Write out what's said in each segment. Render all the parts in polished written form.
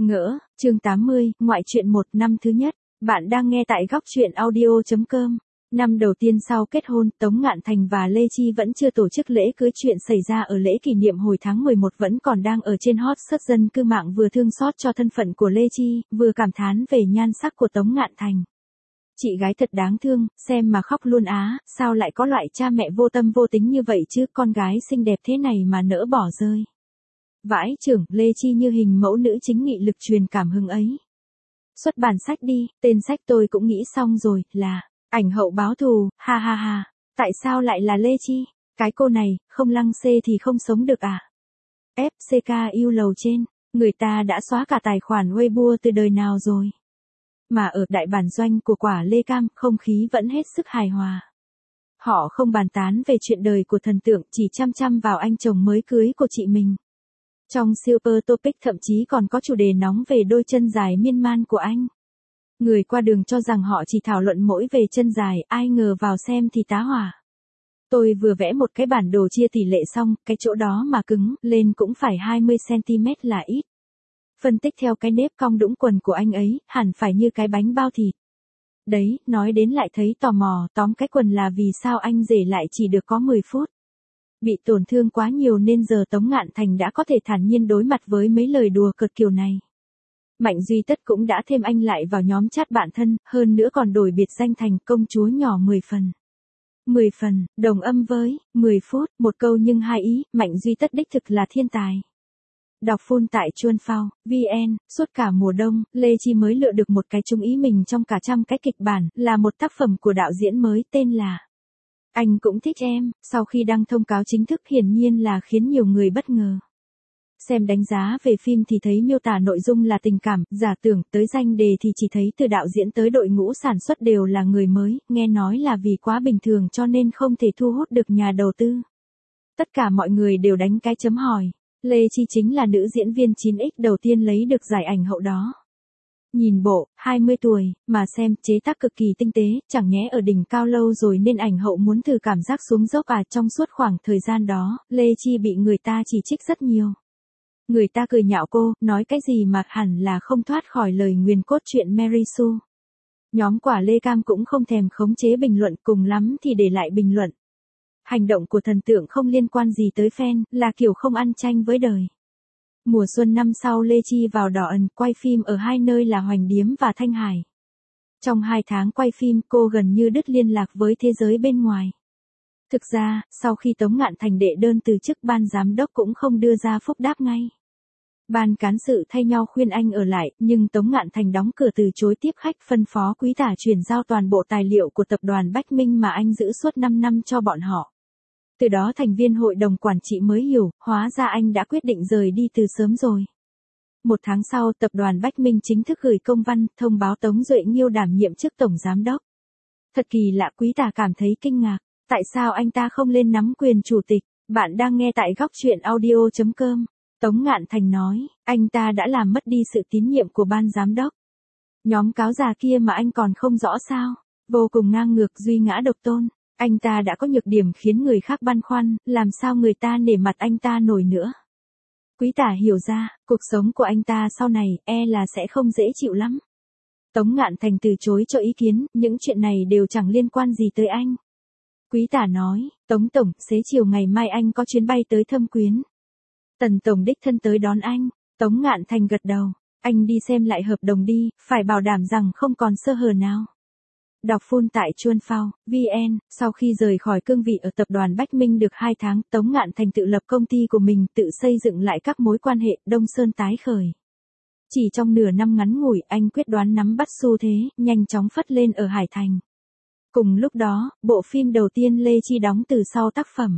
Ngỡ, chương 80, ngoại truyện 1 năm thứ nhất. Bạn đang nghe tại góc truyện audio.com. Năm đầu tiên sau kết hôn, Tống Ngạn Thành và Lê Chi vẫn chưa tổ chức lễ cưới. Chuyện xảy ra ở lễ kỷ niệm hồi tháng 11 vẫn còn đang ở trên hot search. Dân cư mạng vừa thương xót cho thân phận của Lê Chi, vừa cảm thán về nhan sắc của Tống Ngạn Thành. Chị gái thật đáng thương, xem mà khóc luôn á, sao lại có loại cha mẹ vô tâm vô tính như vậy chứ, con gái xinh đẹp thế này mà nỡ bỏ rơi. Vãi chưởng, Lê Chi như hình mẫu nữ chính nghị lực truyền cảm hứng ấy. Xuất bản sách đi, tên sách tôi cũng nghĩ xong rồi, là ảnh hậu báo thù, ha ha ha. Tại sao lại là Lê Chi? Cái cô này, không lăng xê thì không sống được à? FCK yêu lầu trên, người ta đã xóa cả tài khoản Weibo từ đời nào rồi. Mà ở đại bản doanh của quả Lê Cam, không khí vẫn hết sức hài hòa. Họ không bàn tán về chuyện đời của thần tượng, chỉ chăm chăm vào anh chồng mới cưới của chị mình. Trong Super Topic thậm chí còn có chủ đề nóng về đôi chân dài miên man của anh. Người qua đường cho rằng họ chỉ thảo luận mỗi về chân dài, ai ngờ vào xem thì tá hỏa. Tôi vừa vẽ một cái bản đồ chia tỷ lệ xong, cái chỗ đó mà cứng lên cũng phải 20cm là ít. Phân tích theo cái nếp cong đũng quần của anh ấy, hẳn phải như cái bánh bao thịt. Đấy, nói đến lại thấy tò mò, tóm cái quần là vì sao anh rể lại chỉ được có 10 phút. Bị tổn thương quá nhiều nên giờ Tống Ngạn Thành đã có thể thản nhiên đối mặt với mấy lời đùa cợt kiểu này. Mạnh Duy Tất cũng đã thêm anh lại vào nhóm chat bạn thân, hơn nữa còn đổi biệt danh thành công chúa nhỏ 10 phần. 10 phần, đồng âm với 10 phút, một câu nhưng hai ý, Mạnh Duy Tất đích thực là thiên tài. Đọc full tại Chuan Phao, VN, suốt cả mùa đông, Lê Chi mới lựa được một cái chung ý mình trong cả trăm cái kịch bản, là một tác phẩm của đạo diễn mới tên là Anh Cũng Thích Em. Sau khi đăng thông cáo chính thức hiển nhiên là khiến nhiều người bất ngờ. Xem đánh giá về phim thì thấy miêu tả nội dung là tình cảm, giả tưởng, tới danh đề thì chỉ thấy từ đạo diễn tới đội ngũ sản xuất đều là người mới, nghe nói là vì quá bình thường cho nên không thể thu hút được nhà đầu tư. Tất cả mọi người đều đánh cái chấm hỏi. Lê Chi chính là nữ diễn viên 9X đầu tiên lấy được giải ảnh hậu đó. Nhìn bộ, 20 tuổi, mà xem, chế tác cực kỳ tinh tế, chẳng nhẽ ở đỉnh cao lâu rồi nên ảnh hậu muốn thử cảm giác xuống dốc à. Trong suốt khoảng thời gian đó, Lê Chi bị người ta chỉ trích rất nhiều. Người ta cười nhạo cô, nói cái gì mà hẳn là không thoát khỏi lời nguyền cốt truyện Mary Sue. Nhóm quả Lê Cam cũng không thèm khống chế bình luận, cùng lắm thì để lại bình luận. Hành động của thần tượng không liên quan gì tới fan, là kiểu không ăn chanh với đời. Mùa xuân năm sau Lê Chi vào Đỏ Ẩn, quay phim ở hai nơi là Hoành Điếm và Thanh Hải. Trong 2 tháng quay phim, cô gần như đứt liên lạc với thế giới bên ngoài. Thực ra, sau khi Tống Ngạn Thành đệ đơn từ chức, ban giám đốc cũng không đưa ra phúc đáp ngay. Ban cán sự thay nhau khuyên anh ở lại, nhưng Tống Ngạn Thành đóng cửa từ chối tiếp khách, phân phó Quý Tả chuyển giao toàn bộ tài liệu của tập đoàn Bách Minh mà anh giữ suốt 5 năm cho bọn họ. Từ đó thành viên hội đồng quản trị mới hiểu, hóa ra anh đã quyết định rời đi từ sớm rồi. 1 tháng sau, tập đoàn Bách Minh chính thức gửi công văn, thông báo Tống Duệ Nghiêu đảm nhiệm chức tổng giám đốc. Thật kỳ lạ, Quý Tả cảm thấy kinh ngạc. Tại sao anh ta không lên nắm quyền chủ tịch? Bạn đang nghe tại góc truyện audio.com. Tống Ngạn Thành nói, anh ta đã làm mất đi sự tín nhiệm của ban giám đốc. Nhóm cáo già kia mà anh còn không rõ sao? Vô cùng ngang ngược, duy ngã độc tôn. Anh ta đã có nhược điểm khiến người khác băn khoăn, làm sao người ta nể mặt anh ta nổi nữa. Quý Tả hiểu ra, cuộc sống của anh ta sau này, là sẽ không dễ chịu lắm. Tống Ngạn Thành từ chối cho ý kiến, những chuyện này đều chẳng liên quan gì tới anh. Quý Tả nói, Tống Tổng, xế chiều ngày mai anh có chuyến bay tới Thâm Quyến. Tần Tổng đích thân tới đón anh. Tống Ngạn Thành gật đầu. Anh đi xem lại hợp đồng đi, phải bảo đảm rằng không còn sơ hở nào. Đọc full tại Chuan Phao, VN. Sau khi rời khỏi cương vị ở tập đoàn Bách Minh được 2 tháng, Tống Ngạn Thành tự lập công ty của mình, tự xây dựng lại các mối quan hệ, Đông Sơn tái khởi. Chỉ trong nửa năm ngắn ngủi, anh quyết đoán nắm bắt xu thế, nhanh chóng phất lên ở Hải Thành. Cùng lúc đó, bộ phim đầu tiên Lê Chi đóng từ sau tác phẩm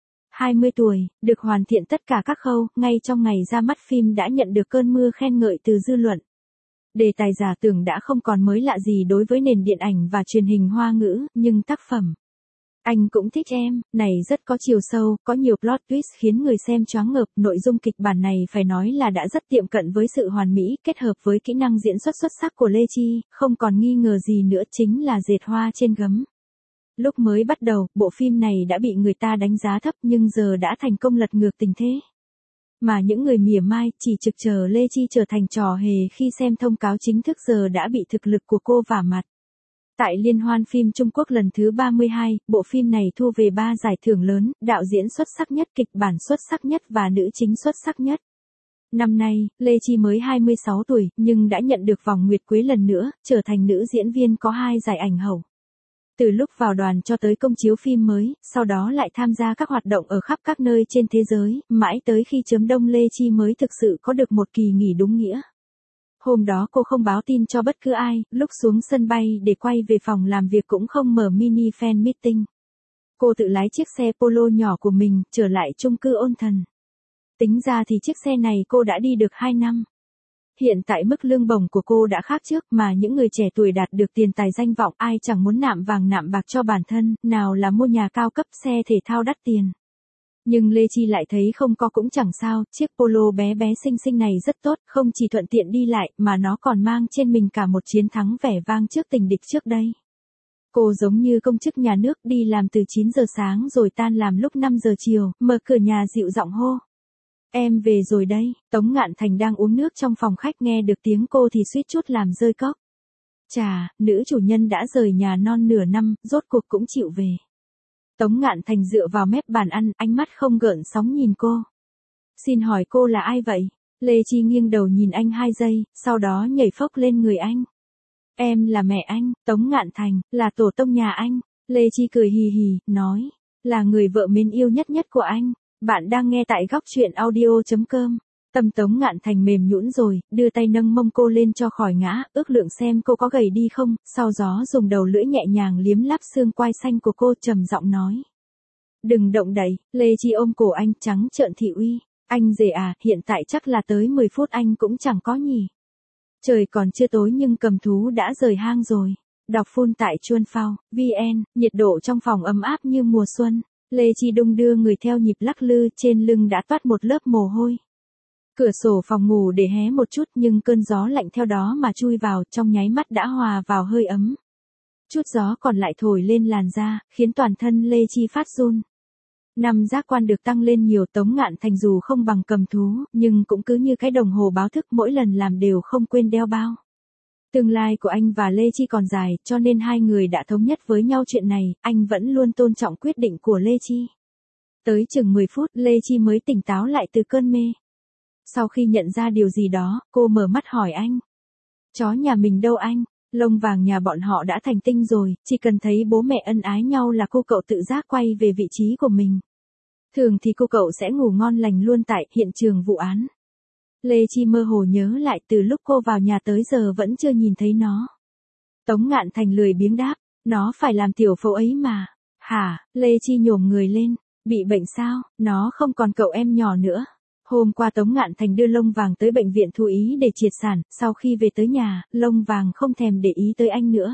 20 tuổi, được hoàn thiện tất cả các khâu, ngay trong ngày ra mắt phim đã nhận được cơn mưa khen ngợi từ dư luận. Đề tài giả tưởng đã không còn mới lạ gì đối với nền điện ảnh và truyền hình Hoa ngữ, nhưng tác phẩm Anh Cũng Thích Em này rất có chiều sâu, có nhiều plot twist khiến người xem choáng ngợp. Nội dung kịch bản này phải nói là đã rất tiệm cận với sự hoàn mỹ, kết hợp với kỹ năng diễn xuất xuất sắc của Lê Chi, không còn nghi ngờ gì nữa, chính là dệt hoa trên gấm. Lúc mới bắt đầu, bộ phim này đã bị người ta đánh giá thấp nhưng giờ đã thành công lật ngược tình thế. Mà những người mỉa mai chỉ trực chờ Lê Chi trở thành trò hề khi xem thông cáo chính thức giờ đã bị thực lực của cô vả mặt. Tại Liên hoan phim Trung Quốc lần thứ 32, bộ phim này thu về 3 giải thưởng lớn, đạo diễn xuất sắc nhất, kịch bản xuất sắc nhất và nữ chính xuất sắc nhất. Năm nay, Lê Chi mới 26 tuổi, nhưng đã nhận được vòng nguyệt quế lần nữa, trở thành nữ diễn viên có 2 giải ảnh hậu. Từ lúc vào đoàn cho tới công chiếu phim mới, sau đó lại tham gia các hoạt động ở khắp các nơi trên thế giới, mãi tới khi chấm đông Lê Chi mới thực sự có được một kỳ nghỉ đúng nghĩa. Hôm đó cô không báo tin cho bất cứ ai, lúc xuống sân bay để quay về phòng làm việc cũng không mở mini fan meeting. Cô tự lái chiếc xe Polo nhỏ của mình, trở lại chung cư Ôn Thần. Tính ra thì chiếc xe này cô đã đi được 2 năm. Hiện tại mức lương bổng của cô đã khác trước, mà những người trẻ tuổi đạt được tiền tài danh vọng, ai chẳng muốn nạm vàng nạm bạc cho bản thân, nào là mua nhà cao cấp, xe thể thao đắt tiền. Nhưng Lê Chi lại thấy không có cũng chẳng sao, chiếc Polo bé bé xinh xinh này rất tốt, không chỉ thuận tiện đi lại, mà nó còn mang trên mình cả một chiến thắng vẻ vang trước tình địch trước đây. Cô giống như công chức nhà nước, đi làm từ 9 giờ sáng rồi tan làm lúc 5 giờ chiều, mở cửa nhà dịu giọng hô. Em về rồi đây. Tống Ngạn Thành đang uống nước trong phòng khách, nghe được tiếng cô thì suýt chút làm rơi cốc. Chà, nữ chủ nhân đã rời nhà non nửa năm, rốt cuộc cũng chịu về. Tống Ngạn Thành dựa vào mép bàn ăn, ánh mắt không gợn sóng nhìn cô. Xin hỏi cô là ai vậy? Lê Chi nghiêng đầu nhìn anh 2 giây, sau đó nhảy phốc lên người anh. Em là mẹ anh. Tống Ngạn Thành, là tổ tông nhà anh. Lê Chi cười hì hì, nói, là người vợ mến yêu nhất nhất của anh. Bạn đang nghe tại góc truyện audio.com. Tâm Tống Ngạn Thành mềm nhũn rồi, đưa tay nâng mông cô lên cho khỏi ngã, ước lượng xem cô có gầy đi không, sau đó dùng đầu lưỡi nhẹ nhàng liếm láp xương quai xanh của cô, trầm giọng nói. Đừng động đậy. Lê Chi ôm cổ anh, trắng trợn thị uy. Anh rể à, hiện tại chắc là tới 10 phút anh cũng chẳng có nhỉ. Trời còn chưa tối nhưng cầm thú đã rời hang rồi. Đọc full tại Chuan Phao, VN, nhiệt độ trong phòng ấm áp như mùa xuân. Lê Chi đung đưa người theo nhịp lắc lư, trên lưng đã toát một lớp mồ hôi. Cửa sổ phòng ngủ để hé một chút, nhưng cơn gió lạnh theo đó mà chui vào, trong nháy mắt đã hòa vào hơi ấm. Chút gió còn lại thổi lên làn da, khiến toàn thân Lê Chi phát run. Năm giác quan được tăng lên nhiều. Tống Ngạn Thành dù không bằng cầm thú, nhưng cũng cứ như cái đồng hồ báo thức, mỗi lần làm đều không quên đeo bao. Tương lai của anh và Lê Chi còn dài, cho nên hai người đã thống nhất với nhau chuyện này, anh vẫn luôn tôn trọng quyết định của Lê Chi. Tới chừng 10 phút, Lê Chi mới tỉnh táo lại từ cơn mê. Sau khi nhận ra điều gì đó, cô mở mắt hỏi anh. Chó nhà mình đâu anh? Lông vàng nhà bọn họ đã thành tinh rồi, chỉ cần thấy bố mẹ ân ái nhau là cô cậu tự giác quay về vị trí của mình. Thường thì cô cậu sẽ ngủ ngon lành luôn tại hiện trường vụ án. Lê Chi mơ hồ nhớ lại từ lúc cô vào nhà tới giờ vẫn chưa nhìn thấy nó. Tống Ngạn Thành lười biếng đáp, nó phải làm tiểu phẫu ấy mà. Hả? Lê Chi nhổm người lên, bị bệnh sao? Nó không còn cậu em nhỏ nữa. Hôm qua Tống Ngạn Thành đưa Lông Vàng tới bệnh viện thú ý để triệt sản, sau khi về tới nhà, Lông Vàng không thèm để ý tới anh nữa.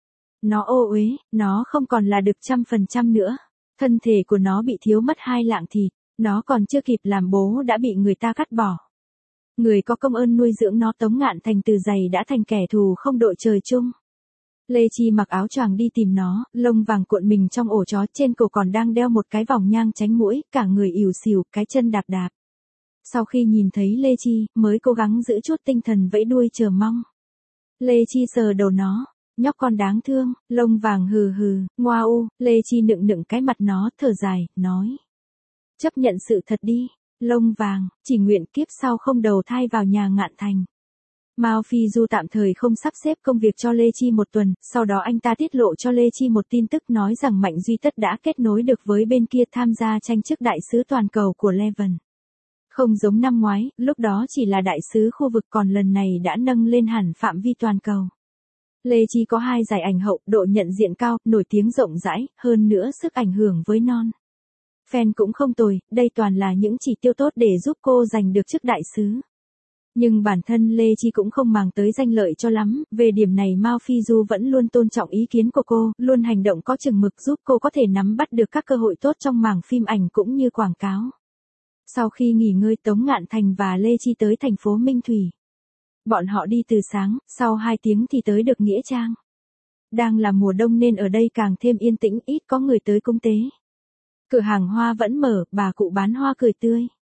Nó ô uế, nó không còn là được 100% nữa. Thân thể của nó bị thiếu mất 2 lạng thịt, nó còn chưa kịp làm bố đã bị người ta cắt bỏ. Người có công ơn nuôi dưỡng nó. Tống Ngạn Thành từ giày đã thành kẻ thù không đội trời chung. Lê Chi mặc áo choàng đi tìm nó, Lông Vàng cuộn mình trong ổ chó, trên cổ còn đang đeo một cái vòng nhang tránh muỗi, cả người ỉu xìu, cái chân đạp đạp. Sau khi nhìn thấy Lê Chi, mới cố gắng giữ chút tinh thần vẫy đuôi chờ mong. Lê Chi sờ đầu nó, nhóc con đáng thương. Lông Vàng hừ hừ, ngoa u. Lê Chi nựng nựng cái mặt nó, thở dài, nói. Chấp nhận sự thật đi. Lông Vàng, chỉ nguyện kiếp sau không đầu thai vào nhà Ngạn Thành. Mao Phi Du tạm thời không sắp xếp công việc cho Lê Chi 1 tuần, sau đó anh ta tiết lộ cho Lê Chi một tin tức, nói rằng Mạnh Duy Tất đã kết nối được với bên kia tham gia tranh chức đại sứ toàn cầu của Leven. Không giống năm ngoái, lúc đó chỉ là đại sứ khu vực, còn lần này đã nâng lên hẳn phạm vi toàn cầu. Lê Chi có 2 giải ảnh hậu, độ nhận diện cao, nổi tiếng rộng rãi, hơn nữa sức ảnh hưởng với non. Fan cũng không tồi, đây toàn là những chỉ tiêu tốt để giúp cô giành được chức đại sứ. Nhưng bản thân Lê Chi cũng không màng tới danh lợi cho lắm, về điểm này Mao Phi Du vẫn luôn tôn trọng ý kiến của cô, luôn hành động có chừng mực giúp cô có thể nắm bắt được các cơ hội tốt trong mảng phim ảnh cũng như quảng cáo. Sau khi nghỉ ngơi, Tống Ngạn Thành và Lê Chi tới thành phố Minh Thủy. Bọn họ đi từ sáng, sau 2 tiếng thì tới được Nghĩa Trang. Đang là mùa đông nên ở đây càng thêm yên tĩnh, ít có người tới cúng tế. Cửa hàng hoa vẫn mở, bà cụ bán hoa cười tươi.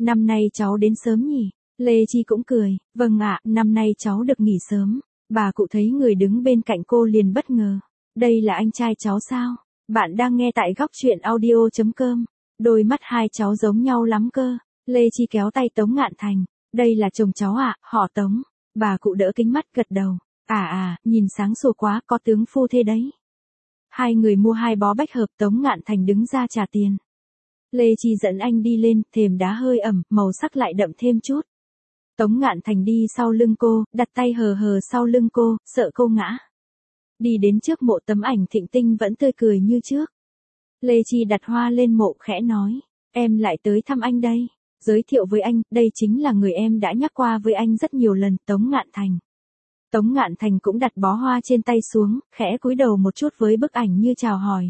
năm nay cháu đến sớm nhỉ? Lê Chi cũng cười, vâng ạ, năm nay cháu được nghỉ sớm. Bà cụ thấy người đứng bên cạnh cô liền bất ngờ. Đây là anh trai cháu sao? Bạn đang nghe tại góc truyện audio.com. Đôi mắt hai cháu giống nhau lắm cơ. Lê Chi kéo tay Tống Ngạn Thành. Đây là chồng cháu ạ, họ Tống. Bà cụ đỡ kính mắt gật đầu. Nhìn sáng sủa quá, có tướng phu thê đấy. Hai người mua 2 bó bách hợp, Tống Ngạn Thành đứng ra trả tiền. Lê Chi dẫn anh đi lên, thềm đá hơi ẩm, màu sắc lại đậm thêm chút. Tống Ngạn Thành đi sau lưng cô, đặt tay hờ hờ sau lưng cô, sợ cô ngã. Đi đến trước mộ tấm ảnh Thịnh Tinh vẫn tươi cười như trước. Lê Chi đặt hoa lên mộ khẽ nói, em lại tới thăm anh đây. Giới thiệu với anh, đây chính là người em đã nhắc qua với anh rất nhiều lần, Tống Ngạn Thành. Tống Ngạn Thành cũng đặt bó hoa trên tay xuống, khẽ cúi đầu một chút với bức ảnh như chào hỏi.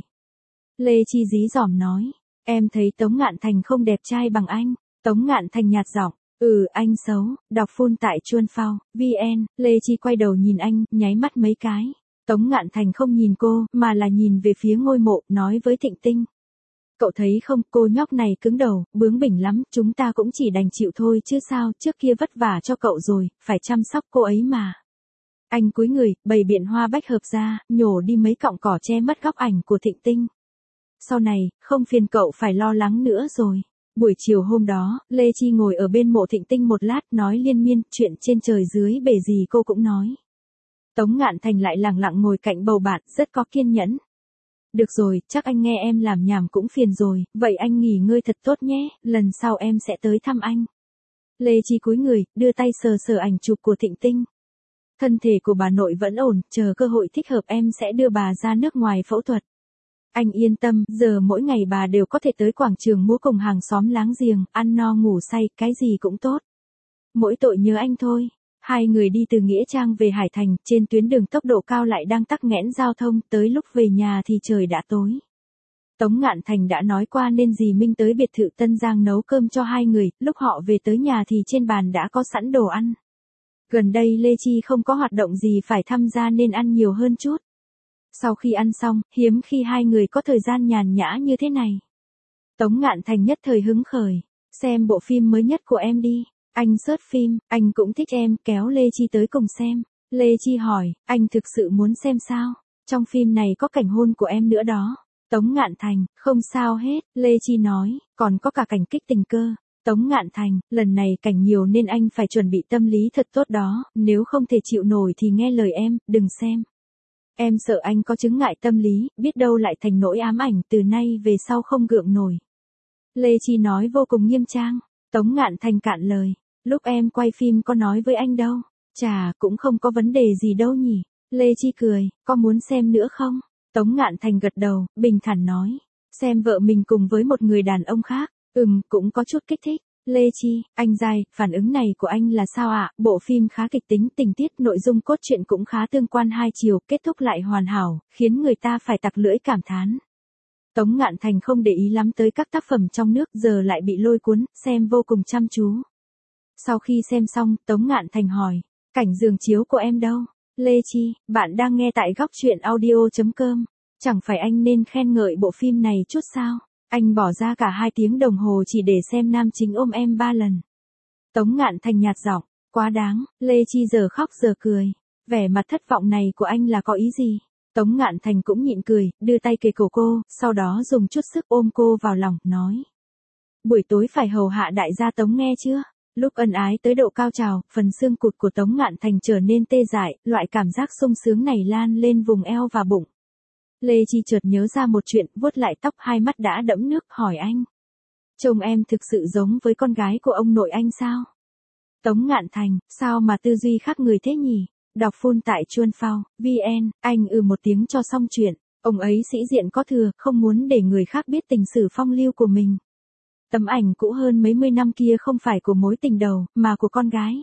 Lê Chi dí dỏm nói, em thấy Tống Ngạn Thành không đẹp trai bằng anh. Tống Ngạn Thành nhạt giọng, anh xấu, đọc full tại Chuan Phao, VN. Lê Chi quay đầu nhìn anh, nháy mắt mấy cái. Tống Ngạn Thành không nhìn cô, mà là nhìn về phía ngôi mộ, nói với Thịnh Tinh. Cậu thấy không, cô nhóc này cứng đầu, bướng bỉnh lắm, chúng ta cũng chỉ đành chịu thôi chứ sao, trước kia vất vả cho cậu rồi, phải chăm sóc cô ấy mà. Anh cúi người, bày biện hoa bách hợp ra, nhổ đi mấy cọng cỏ che mất góc ảnh của Thịnh Tinh. Sau này, không phiền cậu phải lo lắng nữa rồi. Buổi chiều hôm đó, Lê Chi ngồi ở bên mộ Thịnh Tinh một lát nói liên miên, chuyện trên trời dưới bể gì cô cũng nói. Tống Ngạn Thành lại lặng lặng ngồi cạnh bầu bạn, rất có kiên nhẫn. Được rồi, chắc anh nghe em làm nhảm cũng phiền rồi, vậy anh nghỉ ngơi thật tốt nhé, lần sau em sẽ tới thăm anh. Lê Chi cúi người, đưa tay sờ sờ ảnh chụp của Thịnh Tinh. Thân thể của bà nội vẫn ổn, chờ cơ hội thích hợp em sẽ đưa bà ra nước ngoài phẫu thuật. Anh yên tâm, giờ mỗi ngày bà đều có thể tới quảng trường múa cùng hàng xóm láng giềng, ăn no ngủ say, cái gì cũng tốt. Mỗi tội nhớ anh thôi. Hai người đi từ Nghĩa Trang về Hải Thành, trên tuyến đường tốc độ cao lại đang tắc nghẽn giao thông, tới lúc về nhà thì trời đã tối. Tống Ngạn Thành đã nói qua nên dì Minh tới biệt thự Tân Giang nấu cơm cho hai người, lúc họ về tới nhà thì trên bàn đã có sẵn đồ ăn. Gần đây Lê Chi không có hoạt động gì phải tham gia nên ăn nhiều hơn chút. Sau khi ăn xong, hiếm khi hai người có thời gian nhàn nhã như thế này. Tống Ngạn Thành nhất thời hứng khởi, xem bộ phim mới nhất của em đi. Anh search phim, anh cũng thích em, kéo Lê Chi tới cùng xem. Lê Chi hỏi, anh thực sự muốn xem sao? Trong phim này có cảnh hôn của em nữa đó. Tống Ngạn Thành, không sao hết, Lê Chi nói, còn có cả cảnh kích tình cơ. Tống Ngạn Thành, lần này cảnh nhiều nên anh phải chuẩn bị tâm lý thật tốt đó, nếu không thể chịu nổi thì nghe lời em, đừng xem. Em sợ anh có chứng ngại tâm lý, biết đâu lại thành nỗi ám ảnh từ nay về sau không gượng nổi. Lê Chi nói vô cùng nghiêm trang. Tống Ngạn Thành cạn lời. Lúc em quay phim có nói với anh đâu. Chà, cũng không có vấn đề gì đâu nhỉ. Lê Chi cười, có muốn xem nữa không? Tống Ngạn Thành gật đầu, bình thản nói. Xem vợ mình cùng với một người đàn ông khác. Cũng có chút kích thích. Lê Chi, anh dai, phản ứng này của anh là sao ạ? Bộ phim khá kịch tính, tình tiết, nội dung cốt truyện cũng khá tương quan hai chiều, kết thúc lại hoàn hảo, khiến người ta phải tặc lưỡi cảm thán. Tống Ngạn Thành không để ý lắm tới các tác phẩm trong nước, giờ lại bị lôi cuốn, xem vô cùng chăm chú. Sau khi xem xong, Tống Ngạn Thành hỏi, cảnh giường chiếu của em đâu? Lê Chi, bạn đang nghe tại góc truyện audio.com. Chẳng phải anh nên khen ngợi bộ phim này chút sao? Anh bỏ ra cả 2 tiếng đồng hồ chỉ để xem nam chính ôm em 3 lần. Tống Ngạn Thành nhạt giọng, quá đáng. Lê Chi giờ khóc giờ cười. Vẻ mặt thất vọng này của anh là có ý gì? Tống Ngạn Thành cũng nhịn cười, đưa tay kề cổ cô, sau đó dùng chút sức ôm cô vào lòng, nói. Buổi tối phải hầu hạ đại gia Tống nghe chưa? Lúc ân ái tới độ cao trào, phần xương cụt của Tống Ngạn Thành trở nên tê dại, loại cảm giác sung sướng này lan lên vùng eo và bụng. Lê Chi chợt nhớ ra một chuyện, vuốt lại tóc, hai mắt đã đẫm nước, hỏi anh. Chồng em thực sự giống với con gái của ông nội anh sao? Tống Ngạn Thành, sao mà tư duy khác người thế nhỉ? Đọc full tại Chuan Phao, VN, anh một tiếng cho xong chuyện. Ông ấy sĩ diện có thừa, không muốn để người khác biết tình sử phong lưu của mình. Tấm ảnh cũ hơn mấy mươi năm kia không phải của mối tình đầu, mà của con gái.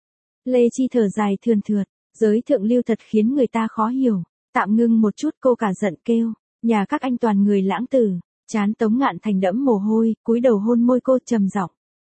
Lê Chi thở dài thườn thượt, giới thượng lưu thật khiến người ta khó hiểu. Tạm ngưng một chút cô cả giận kêu, nhà các anh toàn người lãng tử. Trán Tống Ngạn Thành đẫm mồ hôi, cúi đầu hôn môi cô trầm giọng.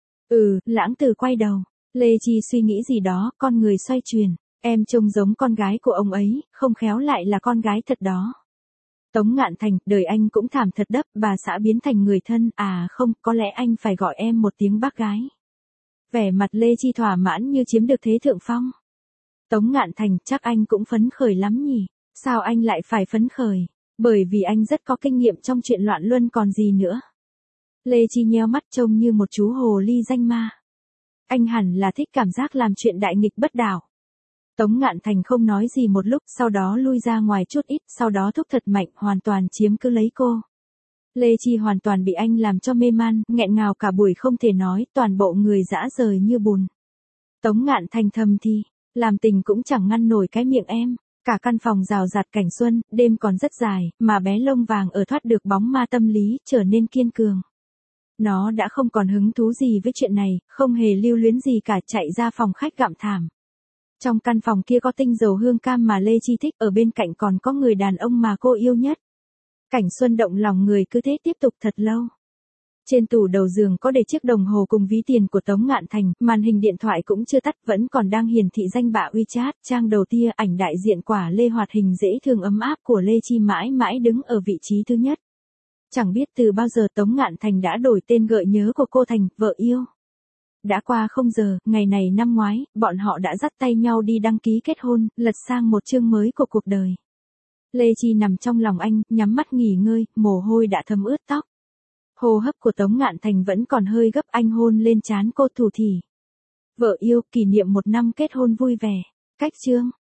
Lãng tử quay đầu. Lê Chi suy nghĩ gì đó, con người xoay chuyển. Em trông giống con gái của ông ấy, không khéo lại là con gái thật đó. Tống Ngạn Thành, đời anh cũng thảm thật đấp, bà xã biến thành người thân, à không, có lẽ anh phải gọi em một tiếng bác gái. Vẻ mặt Lê Chi thỏa mãn như chiếm được thế thượng phong. Tống Ngạn Thành, chắc anh cũng phấn khởi lắm nhỉ? Sao anh lại phải phấn khởi? Bởi vì anh rất có kinh nghiệm trong chuyện loạn luân còn gì nữa. Lê Chi nheo mắt trông như một chú hồ ly danh ma. Anh hẳn là thích cảm giác làm chuyện đại nghịch bất đạo. Tống Ngạn Thành không nói gì một lúc, sau đó lui ra ngoài chút ít, sau đó thúc thật mạnh, hoàn toàn chiếm cứ lấy cô. Lê Chi hoàn toàn bị anh làm cho mê man, nghẹn ngào cả buổi không thể nói, toàn bộ người dã rời như bùn. Tống Ngạn Thành thầm thì, làm tình cũng chẳng ngăn nổi cái miệng em. Cả căn phòng rào rạt cảnh xuân, đêm còn rất dài, mà bé lông vàng ở thoát được bóng ma tâm lý, trở nên kiên cường. Nó đã không còn hứng thú gì với chuyện này, không hề lưu luyến gì cả, chạy ra phòng khách gặm thảm. Trong căn phòng kia có tinh dầu hương cam mà Lê Chi thích, ở bên cạnh còn có người đàn ông mà cô yêu nhất. Cảnh xuân động lòng người cứ thế tiếp tục thật lâu. Trên tủ đầu giường có để chiếc đồng hồ cùng ví tiền của Tống Ngạn Thành, màn hình điện thoại cũng chưa tắt, vẫn còn đang hiển thị danh bạ WeChat, trang đầu tia, ảnh đại diện quả lê hoạt hình dễ thương ấm áp của Lê Chi mãi mãi đứng ở vị trí thứ nhất. Chẳng biết từ bao giờ Tống Ngạn Thành đã đổi tên gợi nhớ của cô thành vợ yêu. Đã qua 0 giờ, ngày này năm ngoái, bọn họ đã dắt tay nhau đi đăng ký kết hôn, lật sang một chương mới của cuộc đời. Lê Chi nằm trong lòng anh, nhắm mắt nghỉ ngơi, mồ hôi đã thấm ướt tóc. Hô hấp của Tống Ngạn Thành vẫn còn hơi gấp, anh hôn lên trán cô thủ thỉ. Vợ yêu, kỷ niệm 1 năm kết hôn vui vẻ. Cách chương.